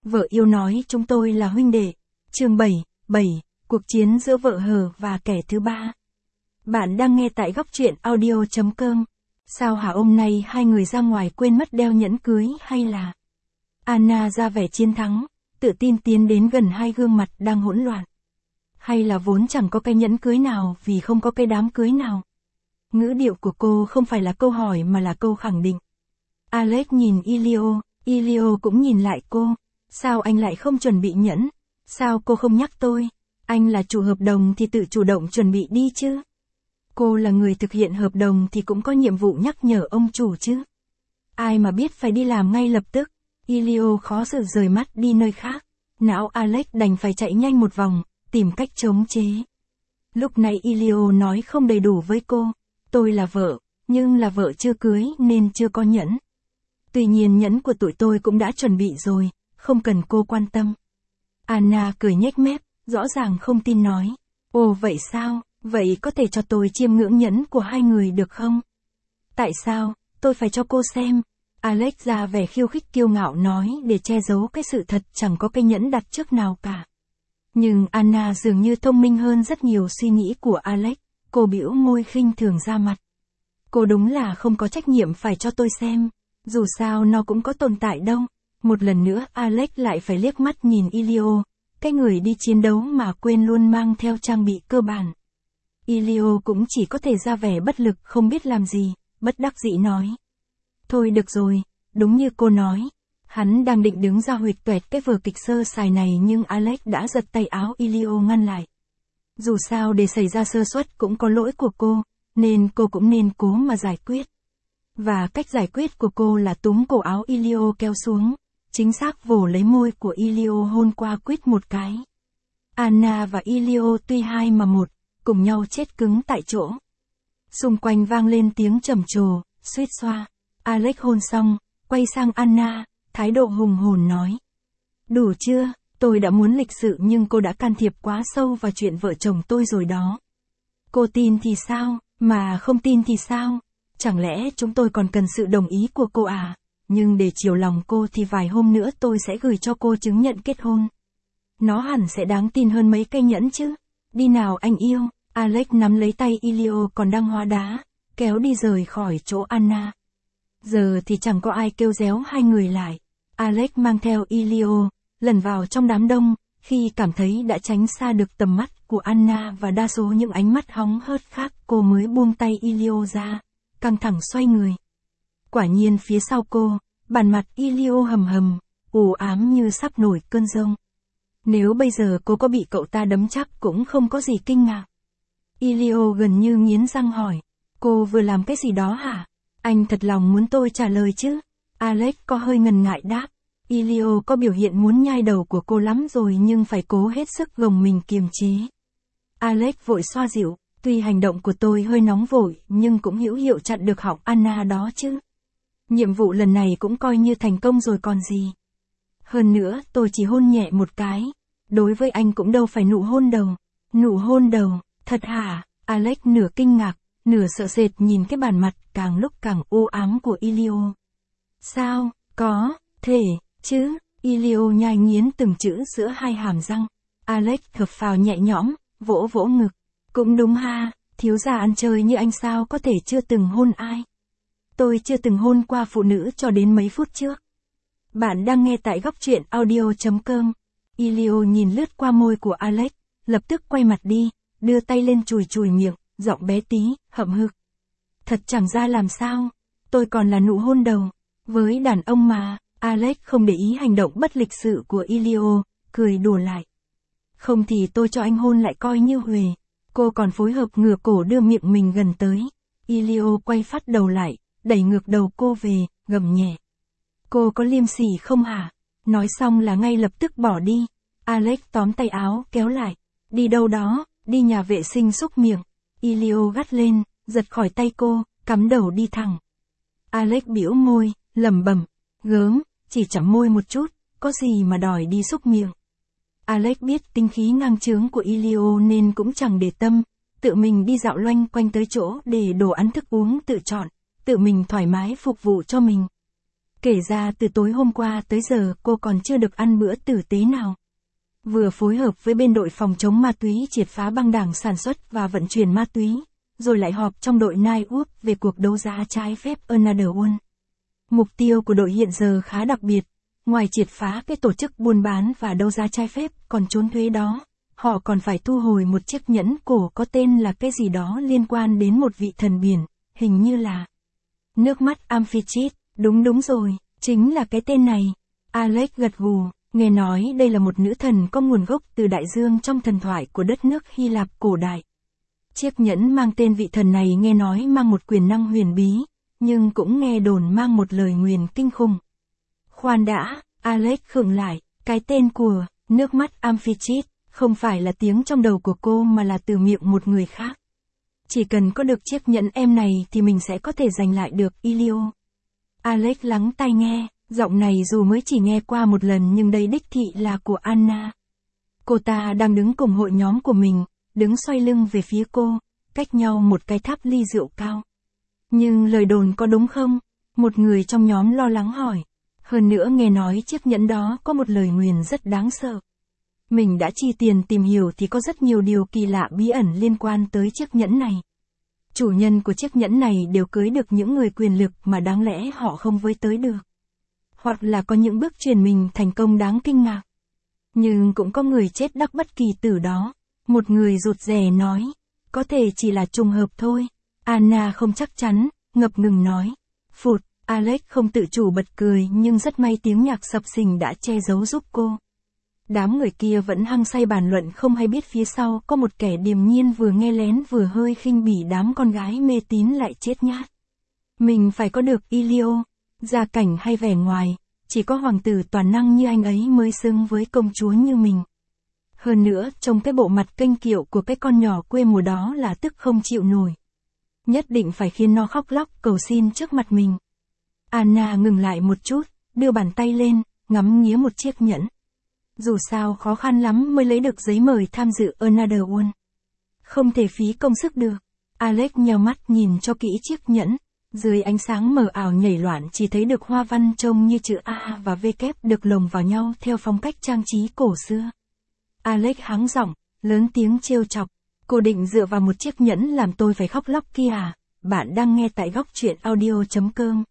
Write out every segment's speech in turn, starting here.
Vợ yêu nói chúng tôi là huynh đệ. Chương 7, cuộc chiến giữa vợ hờ và kẻ thứ ba. Bạn đang nghe tại góc truyện audio.com. Sao hả, hôm nay hai người ra ngoài quên mất đeo nhẫn cưới hay là... Anna ra vẻ chiến thắng, tự tin tiến đến gần hai gương mặt đang hỗn loạn. Hay là vốn chẳng có cái nhẫn cưới nào vì không có cái đám cưới nào. Ngữ điệu của cô không phải là câu hỏi mà là câu khẳng định. Alex nhìn Elio cũng nhìn lại cô. Sao anh lại không chuẩn bị nhẫn? Sao cô không nhắc tôi? Anh là chủ hợp đồng thì tự chủ động chuẩn bị đi chứ. Cô là người thực hiện hợp đồng thì cũng có nhiệm vụ nhắc nhở ông chủ chứ. Ai mà biết phải đi làm ngay lập tức. Elio khó xử rời mắt đi nơi khác. Não Alex đành phải chạy nhanh một vòng, tìm cách chống chế. Lúc này Elio nói không đầy đủ với cô. Tôi là vợ, nhưng là vợ chưa cưới nên chưa có nhẫn. Tuy nhiên nhẫn của tụi tôi cũng đã chuẩn bị rồi, không cần cô quan tâm. Anna cười nhếch mép, rõ ràng không tin nói. Ồ vậy sao, vậy có thể cho tôi chiêm ngưỡng nhẫn của hai người được không? Tại sao, tôi phải cho cô xem. Alex ra vẻ khiêu khích kiêu ngạo nói để che giấu cái sự thật chẳng có cái nhẫn đặt trước nào cả. Nhưng Anna dường như thông minh hơn rất nhiều suy nghĩ của Alex, cô bĩu môi khinh thường ra mặt. Cô đúng là không có trách nhiệm phải cho tôi xem, dù sao nó cũng có tồn tại đâu. Một lần nữa Alex lại phải liếc mắt nhìn Elio, cái người đi chiến đấu mà quên luôn mang theo trang bị cơ bản. Elio cũng chỉ có thể ra vẻ bất lực không biết làm gì, bất đắc dĩ nói. Thôi được rồi, đúng như cô nói. Hắn đang định đứng ra huỵch toẹt cái vở kịch sơ sài này nhưng Alex đã giật tay áo Elio ngăn lại. Dù sao để xảy ra sơ suất cũng có lỗi của cô, nên cô cũng nên cố mà giải quyết. Và cách giải quyết của cô là túm cổ áo Elio kéo xuống, chính xác vồ lấy môi của Elio hôn qua quýt một cái. Anna và Elio tuy hai mà một, cùng nhau chết cứng tại chỗ. Xung quanh vang lên tiếng trầm trồ, suýt xoa. Alex hôn xong, quay sang Anna, thái độ hùng hồn nói. Đủ chưa, tôi đã muốn lịch sự nhưng cô đã can thiệp quá sâu vào chuyện vợ chồng tôi rồi đó. Cô tin thì sao, mà không tin thì sao? Chẳng lẽ chúng tôi còn cần sự đồng ý của cô à? Nhưng để chiều lòng cô thì vài hôm nữa tôi sẽ gửi cho cô chứng nhận kết hôn. Nó hẳn sẽ đáng tin hơn mấy cây nhẫn chứ. Đi nào anh yêu. Alex nắm lấy tay Elio còn đang hóa đá, kéo đi rời khỏi chỗ Anna. Giờ thì chẳng có ai kêu réo hai người lại. Alex mang theo Elio, lần vào trong đám đông, khi cảm thấy đã tránh xa được tầm mắt của Anna và đa số những ánh mắt hóng hớt khác, cô mới buông tay Elio ra, căng thẳng xoay người. Quả nhiên phía sau cô, bản mặt Elio hầm hầm, u ám như sắp nổi cơn giông. Nếu bây giờ cô có bị cậu ta đấm chắc cũng không có gì kinh ngạc. Elio gần như nghiến răng hỏi, cô vừa làm cái gì đó hả? Anh thật lòng muốn tôi trả lời chứ? Alex có hơi ngần ngại đáp. Elio có biểu hiện muốn nhai đầu của cô lắm rồi nhưng phải cố hết sức gồng mình kiềm chế. Alex vội xoa dịu, tuy hành động của tôi hơi nóng vội nhưng cũng hữu hiệu chặn được họng Anna đó chứ. Nhiệm vụ lần này cũng coi như thành công rồi còn gì. Hơn nữa tôi chỉ hôn nhẹ một cái. Đối với anh cũng đâu phải nụ hôn đầu. Nụ hôn đầu, thật hả? Alex nửa kinh ngạc, nửa sợ sệt nhìn cái bản mặt càng lúc càng u ám của Elio. Sao, có, thể, chứ? Elio nhai nghiến từng chữ giữa hai hàm răng. Alex thở phào nhẹ nhõm, vỗ vỗ ngực. Cũng đúng ha, thiếu gia ăn chơi như anh sao có thể chưa từng hôn ai? Tôi chưa từng hôn qua phụ nữ cho đến mấy phút trước. Bạn đang nghe tại góc truyện audio.com. Elio nhìn lướt qua môi của Alex, lập tức quay mặt đi, đưa tay lên chùi chùi miệng, giọng bé tí, hậm hực. Thật chẳng ra làm sao, tôi còn là nụ hôn đầu. Với đàn ông mà, Alex không để ý hành động bất lịch sự của Elio, cười đùa lại. Không thì tôi cho anh hôn lại coi như huề. Cô còn phối hợp ngửa cổ đưa miệng mình gần tới. Elio quay phát đầu lại, đẩy ngược đầu cô về, gầm nhẹ. Cô có liêm sỉ không hả? Nói xong là ngay lập tức bỏ đi. Alex tóm tay áo kéo lại. Đi đâu đó, đi nhà vệ sinh xúc miệng. Elio gắt lên, giật khỏi tay cô, cắm đầu đi thẳng. Alex bĩu môi, lẩm bẩm, gớm, chỉ chạm môi một chút, có gì mà đòi đi xúc miệng. Alex biết tinh khí ngang chướng của Elio nên cũng chẳng để tâm, tự mình đi dạo loanh quanh tới chỗ để đồ ăn thức uống tự chọn, tự mình thoải mái phục vụ cho mình. Kể ra từ tối hôm qua tới giờ cô còn chưa được ăn bữa tử tế nào. Vừa phối hợp với bên đội phòng chống ma túy triệt phá băng đảng sản xuất và vận chuyển ma túy, rồi lại họp trong đội Night Up về cuộc đấu giá trái phép Another One. Mục tiêu của đội hiện giờ khá đặc biệt, ngoài triệt phá cái tổ chức buôn bán và đấu giá trái phép còn trốn thuế đó, họ còn phải thu hồi một chiếc nhẫn cổ có tên là cái gì đó liên quan đến một vị thần biển, hình như là nước mắt Amphitrite. Đúng rồi, chính là cái tên này. Alex gật gù, nghe nói đây là một nữ thần có nguồn gốc từ đại dương trong thần thoại của đất nước Hy Lạp cổ đại. Chiếc nhẫn mang tên vị thần này nghe nói mang một quyền năng huyền bí, nhưng cũng nghe đồn mang một lời nguyền kinh khủng. Khoan đã, Alex khựng lại, cái tên của nước mắt Amphitrite không phải là tiếng trong đầu của cô mà là từ miệng một người khác. Chỉ cần có được chiếc nhẫn em này thì mình sẽ có thể giành lại được Ilio. Alex lắng tai nghe, giọng này dù mới chỉ nghe qua một lần nhưng đây đích thị là của Anna. Cô ta đang đứng cùng hội nhóm của mình, đứng xoay lưng về phía cô, cách nhau một cái tháp ly rượu cao. Nhưng lời đồn có đúng không? Một người trong nhóm lo lắng hỏi. Hơn nữa nghe nói chiếc nhẫn đó có một lời nguyền rất đáng sợ. Mình đã chi tiền tìm hiểu thì có rất nhiều điều kỳ lạ bí ẩn liên quan tới chiếc nhẫn này. Chủ nhân của chiếc nhẫn này đều cưới được những người quyền lực mà đáng lẽ họ không với tới được. Hoặc là có những bước chuyển mình thành công đáng kinh ngạc. Nhưng cũng có người chết đắc bất kỳ tử đó. Một người rụt rè nói. Có thể chỉ là trùng hợp thôi. Anna không chắc chắn, ngập ngừng nói. Phụt, Alex không tự chủ bật cười nhưng rất may tiếng nhạc sập sình đã che giấu giúp cô. Đám người kia vẫn hăng say bàn luận không hay biết phía sau có một kẻ điềm nhiên vừa nghe lén vừa hơi khinh bỉ đám con gái mê tín lại chết nhát. Mình phải có được Ilio, gia cảnh hay vẻ ngoài, chỉ có hoàng tử toàn năng như anh ấy mới xứng với công chúa như mình. Hơn nữa, trông cái bộ mặt kênh kiệu của cái con nhỏ quê mùa đó là tức không chịu nổi. Nhất định phải khiến nó khóc lóc cầu xin trước mặt mình. Anna ngừng lại một chút, đưa bàn tay lên, ngắm nghía một chiếc nhẫn. Dù sao khó khăn lắm mới lấy được giấy mời tham dự Another One. Không thể phí công sức được. Alex nheo mắt nhìn cho kỹ chiếc nhẫn. Dưới ánh sáng mờ ảo nhảy loạn chỉ thấy được hoa văn trông như chữ A và V kép được lồng vào nhau theo phong cách trang trí cổ xưa. Alex hắng giọng, lớn tiếng trêu chọc. Cô định dựa vào một chiếc nhẫn làm tôi phải khóc lóc kia à? Bạn đang nghe tại góc truyện audio.com.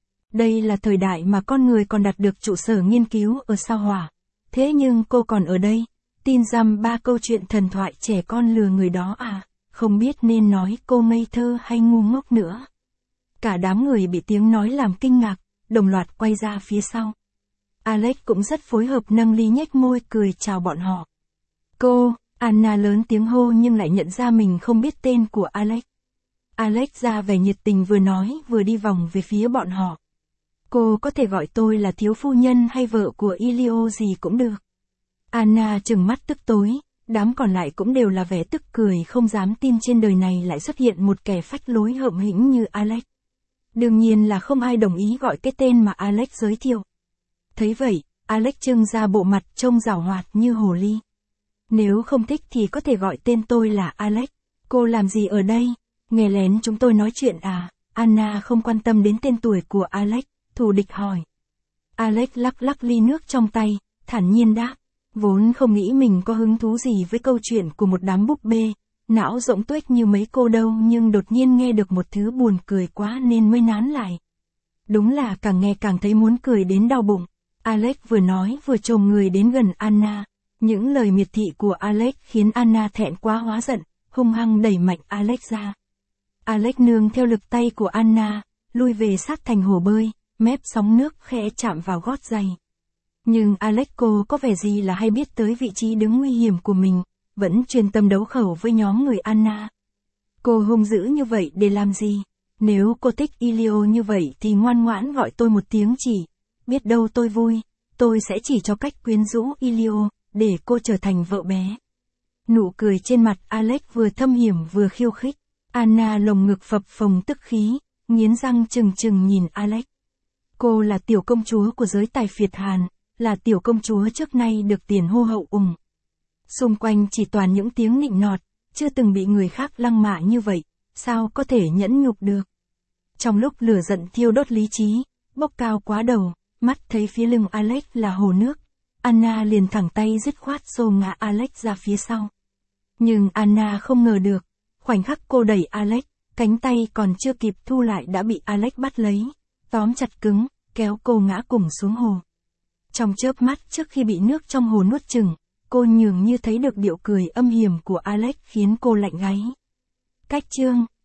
Đây là thời đại mà con người còn đặt được trụ sở nghiên cứu ở sao Hỏa. Thế nhưng cô còn ở đây, tin dăm ba câu chuyện thần thoại trẻ con lừa người đó à, không biết nên nói cô ngây thơ hay ngu ngốc nữa. Cả đám người bị tiếng nói làm kinh ngạc, đồng loạt quay ra phía sau. Alex cũng rất phối hợp nâng ly nhếch môi cười chào bọn họ. Cô, Anna lớn tiếng hô nhưng lại nhận ra mình không biết tên của Alex. Alex ra vẻ nhiệt tình vừa nói vừa đi vòng về phía bọn họ. Cô có thể gọi tôi là thiếu phu nhân hay vợ của Ilio gì cũng được. Anna trừng mắt tức tối, đám còn lại cũng đều là vẻ tức cười không dám tin trên đời này lại xuất hiện một kẻ phách lối hợm hĩnh như Alex. Đương nhiên là không ai đồng ý gọi cái tên mà Alex giới thiệu. Thấy vậy, Alex trưng ra bộ mặt trông giảo hoạt như hồ ly. Nếu không thích thì có thể gọi tên tôi là Alex. Cô làm gì ở đây? Nghe lén chúng tôi nói chuyện à? Anna không quan tâm đến tên tuổi của Alex, thù địch hỏi. Alex lắc lắc ly nước trong tay, thản nhiên đáp. Vốn không nghĩ mình có hứng thú gì với câu chuyện của một đám búp bê, não rỗng tuếch như mấy cô đâu nhưng đột nhiên nghe được một thứ buồn cười quá nên mới nán lại. Đúng là càng nghe càng thấy muốn cười đến đau bụng. Alex vừa nói vừa chồm người đến gần Anna. Những lời miệt thị của Alex khiến Anna thẹn quá hóa giận, hung hăng đẩy mạnh Alex ra. Alex nương theo lực tay của Anna, lui về sát thành hồ bơi, mép sóng nước khẽ chạm vào gót giày. Nhưng Alex cô có vẻ gì là hay biết tới vị trí đứng nguy hiểm của mình, vẫn chuyên tâm đấu khẩu với nhóm người Anna. Cô hung dữ như vậy để làm gì? Nếu cô thích Ilio như vậy thì ngoan ngoãn gọi tôi một tiếng chỉ. Biết đâu tôi vui, tôi sẽ chỉ cho cách quyến rũ Ilio, để cô trở thành vợ bé. Nụ cười trên mặt Alex vừa thâm hiểm vừa khiêu khích. Anna lồng ngực phập phồng tức khí, nghiến răng trừng trừng nhìn Alex. Cô là tiểu công chúa của giới tài phiệt Hàn, là tiểu công chúa trước nay được tiền hô hậu ủng. Xung quanh chỉ toàn những tiếng nịnh nọt, chưa từng bị người khác lăng mạ như vậy, sao có thể nhẫn nhục được. Trong lúc lửa giận thiêu đốt lý trí, bốc cao quá đầu, mắt thấy phía lưng Alex là hồ nước. Anna liền thẳng tay dứt khoát xô ngã Alex ra phía sau. Nhưng Anna không ngờ được, khoảnh khắc cô đẩy Alex, cánh tay còn chưa kịp thu lại đã bị Alex bắt lấy, tóm chặt cứng, kéo cô ngã cùng xuống hồ. Trong chớp mắt trước khi bị nước trong hồ nuốt chửng, cô nhường như thấy được điệu cười âm hiểm của Alex khiến cô lạnh gáy. Cách chương